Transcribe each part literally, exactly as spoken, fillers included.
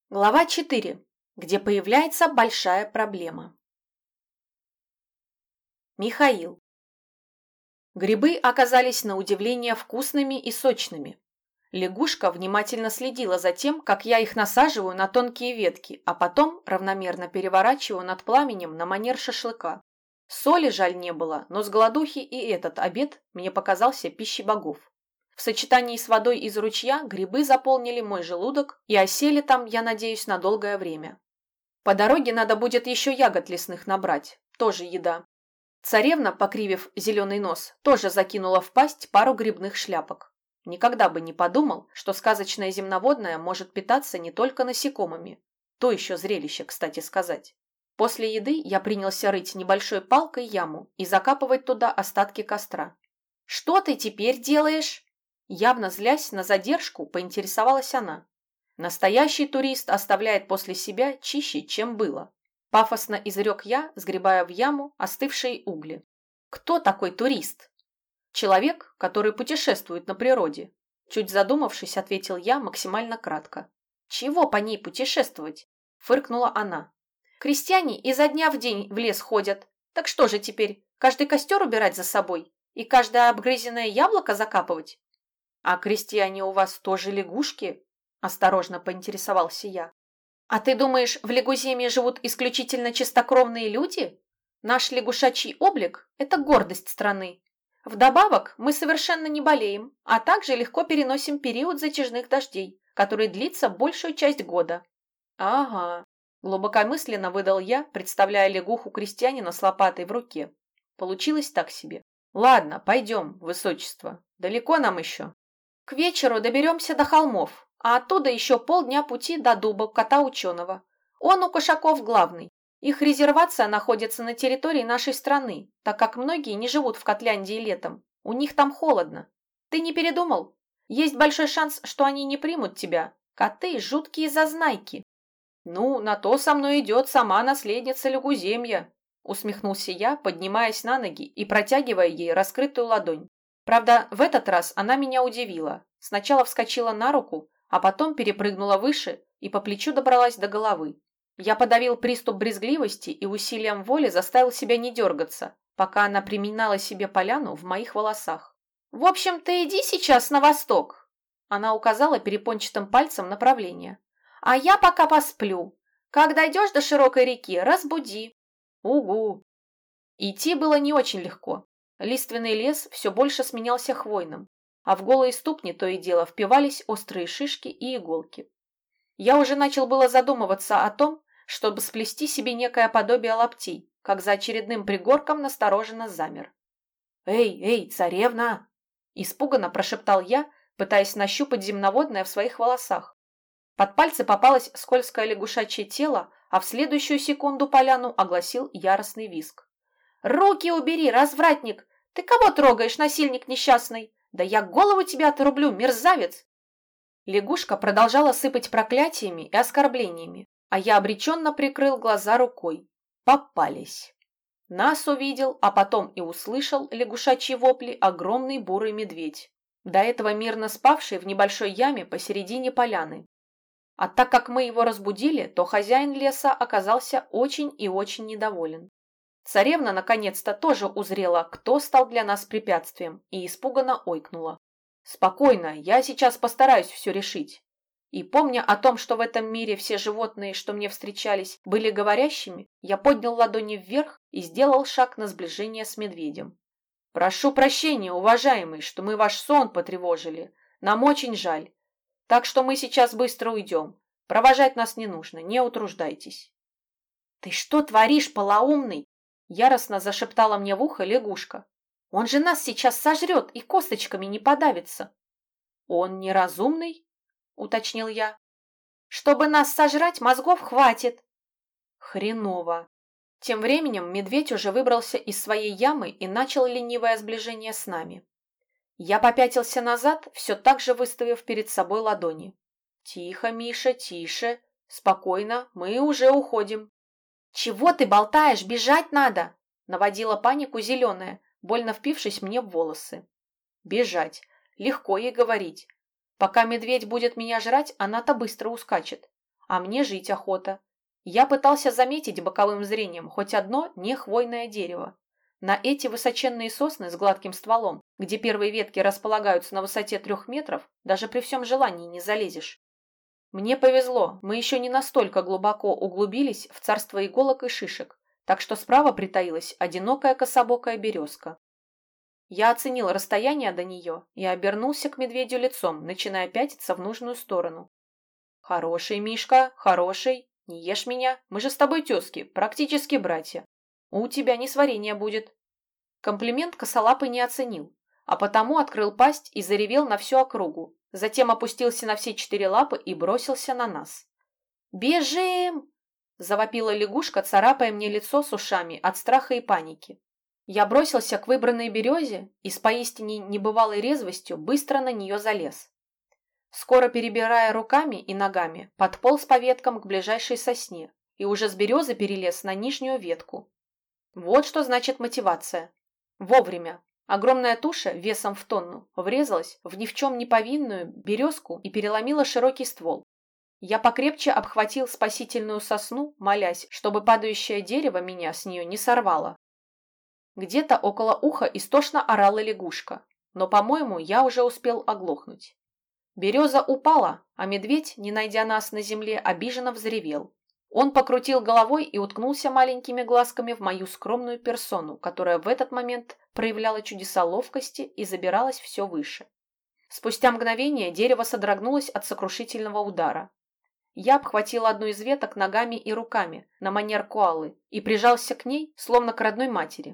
Глава четыре, где появляется большая проблема. Михаил. Грибы оказались на удивление вкусными и сочными. Лягушка внимательно следила за тем, как я их насаживаю на тонкие ветки, а потом равномерно переворачиваю над пламенем на манер шашлыка. Соли жаль не было, но с голодухи и этот обед мне показался пищей богов. В сочетании с водой из ручья грибы заполнили мой желудок и осели там, я надеюсь, на долгое время. По дороге надо будет еще ягод лесных набрать, тоже еда. Царевна, покривив зеленый нос, тоже закинула в пасть пару грибных шляпок. Никогда бы не подумал, что сказочное земноводное может питаться не только насекомыми. То еще зрелище, кстати сказать. После еды я принялся рыть небольшой палкой яму и закапывать туда остатки костра. «Что ты теперь делаешь?» Явно злясь на задержку, поинтересовалась она. Настоящий турист оставляет после себя чище, чем было. Пафосно изрек я, сгребая в яму остывшие угли. Кто такой турист? Человек, который путешествует на природе. Чуть задумавшись, ответил я максимально кратко. Чего по ней путешествовать? Фыркнула она. Крестьяне изо дня в день в лес ходят. Так что же теперь, каждый костер убирать за собой? И каждое обгрызенное яблоко закапывать? «А крестьяне у вас тоже лягушки?» – осторожно поинтересовался я. «А ты думаешь, в Лягуземье живут исключительно чистокровные люди? Наш лягушачий облик – это гордость страны. Вдобавок мы совершенно не болеем, а также легко переносим период затяжных дождей, который длится большую часть года». «Ага», – глубокомысленно выдал я, представляя лягуху крестьянина с лопатой в руке. Получилось так себе. «Ладно, пойдем, высочество. Далеко нам еще?» К вечеру доберемся до холмов, а оттуда еще полдня пути до дуба кота-ученого. Он у кошаков главный. Их резервация находится на территории нашей страны, так как многие не живут в Котляндии летом. У них там холодно. Ты не передумал? Есть большой шанс, что они не примут тебя. Коты – жуткие зазнайки. Ну, на то со мной идет сама наследница Лягуземья, усмехнулся я, поднимаясь на ноги и протягивая ей раскрытую ладонь. Правда, в этот раз она меня удивила. Сначала вскочила на руку, а потом перепрыгнула выше и по плечу добралась до головы. Я подавил приступ брезгливости и усилием воли заставил себя не дергаться, пока она приминала себе поляну в моих волосах. «В общем, ты иди сейчас на восток!» Она указала перепончатым пальцем направление. «А я пока посплю. Как дойдешь до широкой реки, разбуди». «Угу!» Идти было не очень легко. Лиственный лес все больше сменялся хвойным, а в голые ступни то и дело впивались острые шишки и иголки. Я уже начал было задумываться о том, чтобы сплести себе некое подобие лаптей, как за очередным пригорком настороженно замер. «Эй, эй, царевна!» – испуганно прошептал я, пытаясь нащупать земноводное в своих волосах. Под пальцы попалось скользкое лягушачье тело, а в следующую секунду поляну огласил яростный визг. «Руки убери, развратник! Ты кого трогаешь, насильник несчастный? Да я голову тебе отрублю, мерзавец!» Лягушка продолжала сыпать проклятиями и оскорблениями, а я обреченно прикрыл глаза рукой. Попались. Нас увидел, а потом и услышал лягушачьи вопли огромный бурый медведь, до этого мирно спавший в небольшой яме посередине поляны. А так как мы его разбудили, то хозяин леса оказался очень и очень недоволен. Царевна наконец-то тоже узрела, кто стал для нас препятствием, и испуганно ойкнула. «Спокойно, я сейчас постараюсь все решить». И помня о том, что в этом мире все животные, что мне встречались, были говорящими, я поднял ладони вверх и сделал шаг на сближение с медведем. «Прошу прощения, уважаемый, что мы ваш сон потревожили. Нам очень жаль. Так что мы сейчас быстро уйдем. Провожать нас не нужно, не утруждайтесь». «Ты что творишь, полоумный?» Яростно зашептала мне в ухо лягушка. «Он же нас сейчас сожрет и косточками не подавится». «Он неразумный?» — уточнил я. «Чтобы нас сожрать, мозгов хватит». «Хреново». Тем временем медведь уже выбрался из своей ямы и начал ленивое сближение с нами. Я попятился назад, все так же выставив перед собой ладони. «Тихо, Миша, тише. Спокойно, мы уже уходим». «Чего ты болтаешь? Бежать надо!» Наводила панику зеленая, больно впившись мне в волосы. «Бежать. Легко ей говорить. Пока медведь будет меня жрать, она-то быстро ускачет. а мне жить охота. Я пытался заметить боковым зрением хоть одно нехвойное дерево. На эти высоченные сосны с гладким стволом, где первые ветки располагаются на высоте трех метров, даже при всем желании не залезешь. Мне повезло, мы еще не настолько глубоко углубились в царство иголок и шишек, так что справа притаилась одинокая кособокая березка. Я оценил расстояние до нее и обернулся к медведю лицом, начиная пятиться в нужную сторону. «Хороший, Мишка, хороший, не ешь меня, мы же с тобой тезки, практически братья. У тебя несварение будет». Комплимент косолапый не оценил, а потому открыл пасть и заревел на всю округу, затем опустился на все четыре лапы и бросился на нас. «Бежим!» – завопила лягушка, царапая мне лицо с ушами от страха и паники. Я бросился к выбранной березе и с поистине небывалой резвостью быстро на нее залез. Скоро, перебирая руками и ногами, подполз по веткам к ближайшей сосне и уже с березы перелез на нижнюю ветку. Вот что значит мотивация. Вовремя. Огромная туша весом в тонну врезалась в ни в чем не повинную березку и переломила широкий ствол. Я покрепче обхватил спасительную сосну, молясь, чтобы падающее дерево меня с нее не сорвало. Где-то около уха истошно орала лягушка, но, по-моему, я уже успел оглохнуть. Береза упала, а медведь, не найдя нас на земле, обиженно взревел. Он покрутил головой и уткнулся маленькими глазками в мою скромную персону, которая в этот момент проявляла чудеса ловкости и забиралась все выше. Спустя мгновение дерево содрогнулось от сокрушительного удара. Я обхватил одну из веток ногами и руками на манер коалы и прижался к ней, словно к родной матери.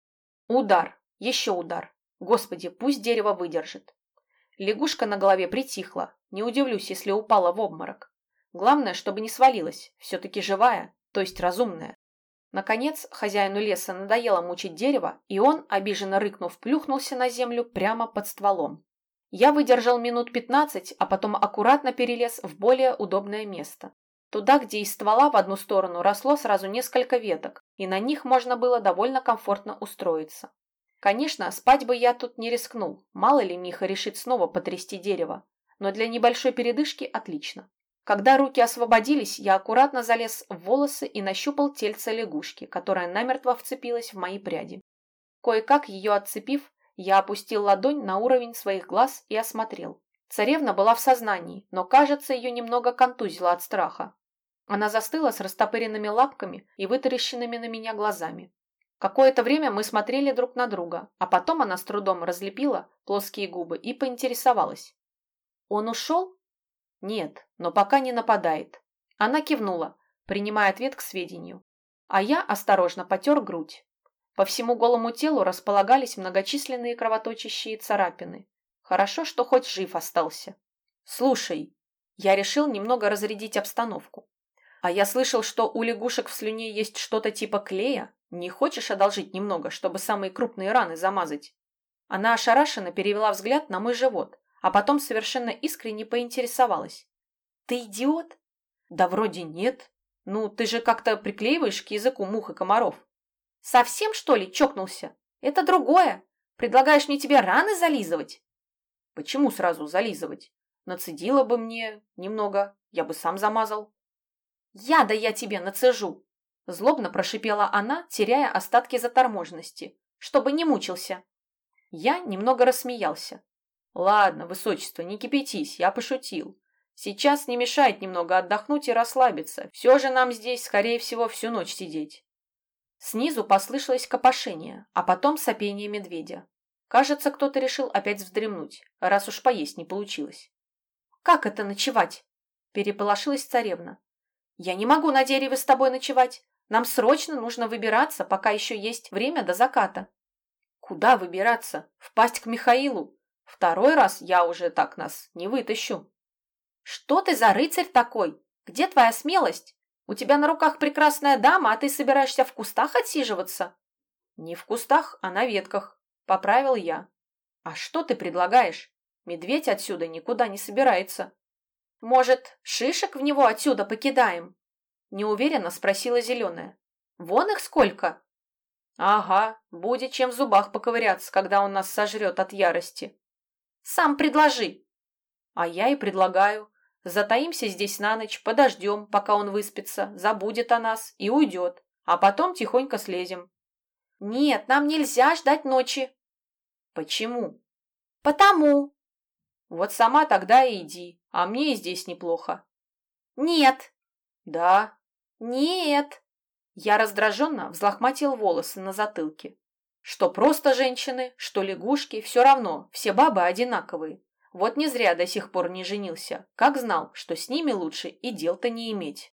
Удар, еще удар. Господи, пусть дерево выдержит. Лягушка на голове притихла, не удивлюсь, если упала в обморок. Главное, чтобы не свалилась, все-таки живая, то есть разумная. Наконец, хозяину леса надоело мучить дерево, и он, обиженно рыкнув, плюхнулся на землю прямо под стволом. Я выдержал минут пятнадцать, а потом аккуратно перелез в более удобное место. Туда, где из ствола в одну сторону росло сразу несколько веток, и на них можно было довольно комфортно устроиться. Конечно, спать бы я тут не рискнул, мало ли Миха решит снова потрясти дерево, но для небольшой передышки отлично. Когда руки освободились, я аккуратно залез в волосы и нащупал тельце лягушки, которая намертво вцепилась в мои пряди. Кое-как ее отцепив, я опустил ладонь на уровень своих глаз и осмотрел. Царевна была в сознании, но, кажется, ее немного контузило от страха. Она застыла с растопыренными лапками и вытаращенными на меня глазами. Какое-то время мы смотрели друг на друга, а потом она с трудом разлепила плоские губы и поинтересовалась. «Он ушел?» «Нет, но пока не нападает». Она кивнула, принимая ответ к сведению. А я осторожно потер грудь. По всему голому телу располагались многочисленные кровоточащие царапины. Хорошо, что хоть жив остался. «Слушай», я решил немного разрядить обстановку. «А я слышал, что у лягушек в слюне есть что-то типа клея. Не хочешь одолжить немного, чтобы самые крупные раны замазать?» Она ошарашенно перевела взгляд на мой живот, а потом совершенно искренне поинтересовалась. «Ты идиот?» «Да вроде нет. Ну, ты же как-то приклеиваешь к языку мух и комаров». «Совсем, что ли, чокнулся? Это другое. Предлагаешь мне тебе раны зализывать?» «Почему сразу зализывать? Нацедила бы мне немного, я бы сам замазал». «Яда я тебе нацежу!» Злобно прошипела она, теряя остатки заторможенности, чтобы не мучился. Я немного рассмеялся. «Ладно, высочество, не кипятись, я пошутил. Сейчас не мешает немного отдохнуть и расслабиться. Все же нам здесь, скорее всего, всю ночь сидеть». Снизу послышалось копошение, а потом сопение медведя. Кажется, кто-то решил опять вздремнуть, раз уж поесть не получилось. «Как это ночевать?» – переполошилась царевна. «Я не могу на дереве с тобой ночевать. Нам срочно нужно выбираться, пока еще есть время до заката». «Куда выбираться? Впасть к Михаилу? Второй раз я уже так нас не вытащу». «Что ты за рыцарь такой? Где твоя смелость? У тебя на руках прекрасная дама, а ты собираешься в кустах отсиживаться?» «Не в кустах, а на ветках», — поправил я. «А что ты предлагаешь? Медведь отсюда никуда не собирается». «Может, шишек в него отсюда покидаем?» — неуверенно спросила зеленая. «Вон их сколько!» «Ага, будет чем в зубах поковыряться, когда он нас сожрет от ярости». «Сам предложи». «А я и предлагаю. Затаимся здесь на ночь, подождем, пока он выспится, забудет о нас и уйдет, а потом тихонько слезем». «Нет, нам нельзя ждать ночи». «Почему?» «Потому». «Вот сама тогда и иди, а мне и здесь неплохо». «Нет». «Да». «Нет». Я раздраженно взлохматил волосы на затылке. Что просто женщины, что лягушки, все равно, все бабы одинаковые. Вот не зря до сих пор не женился, как знал, что с ними лучше и дел-то не иметь.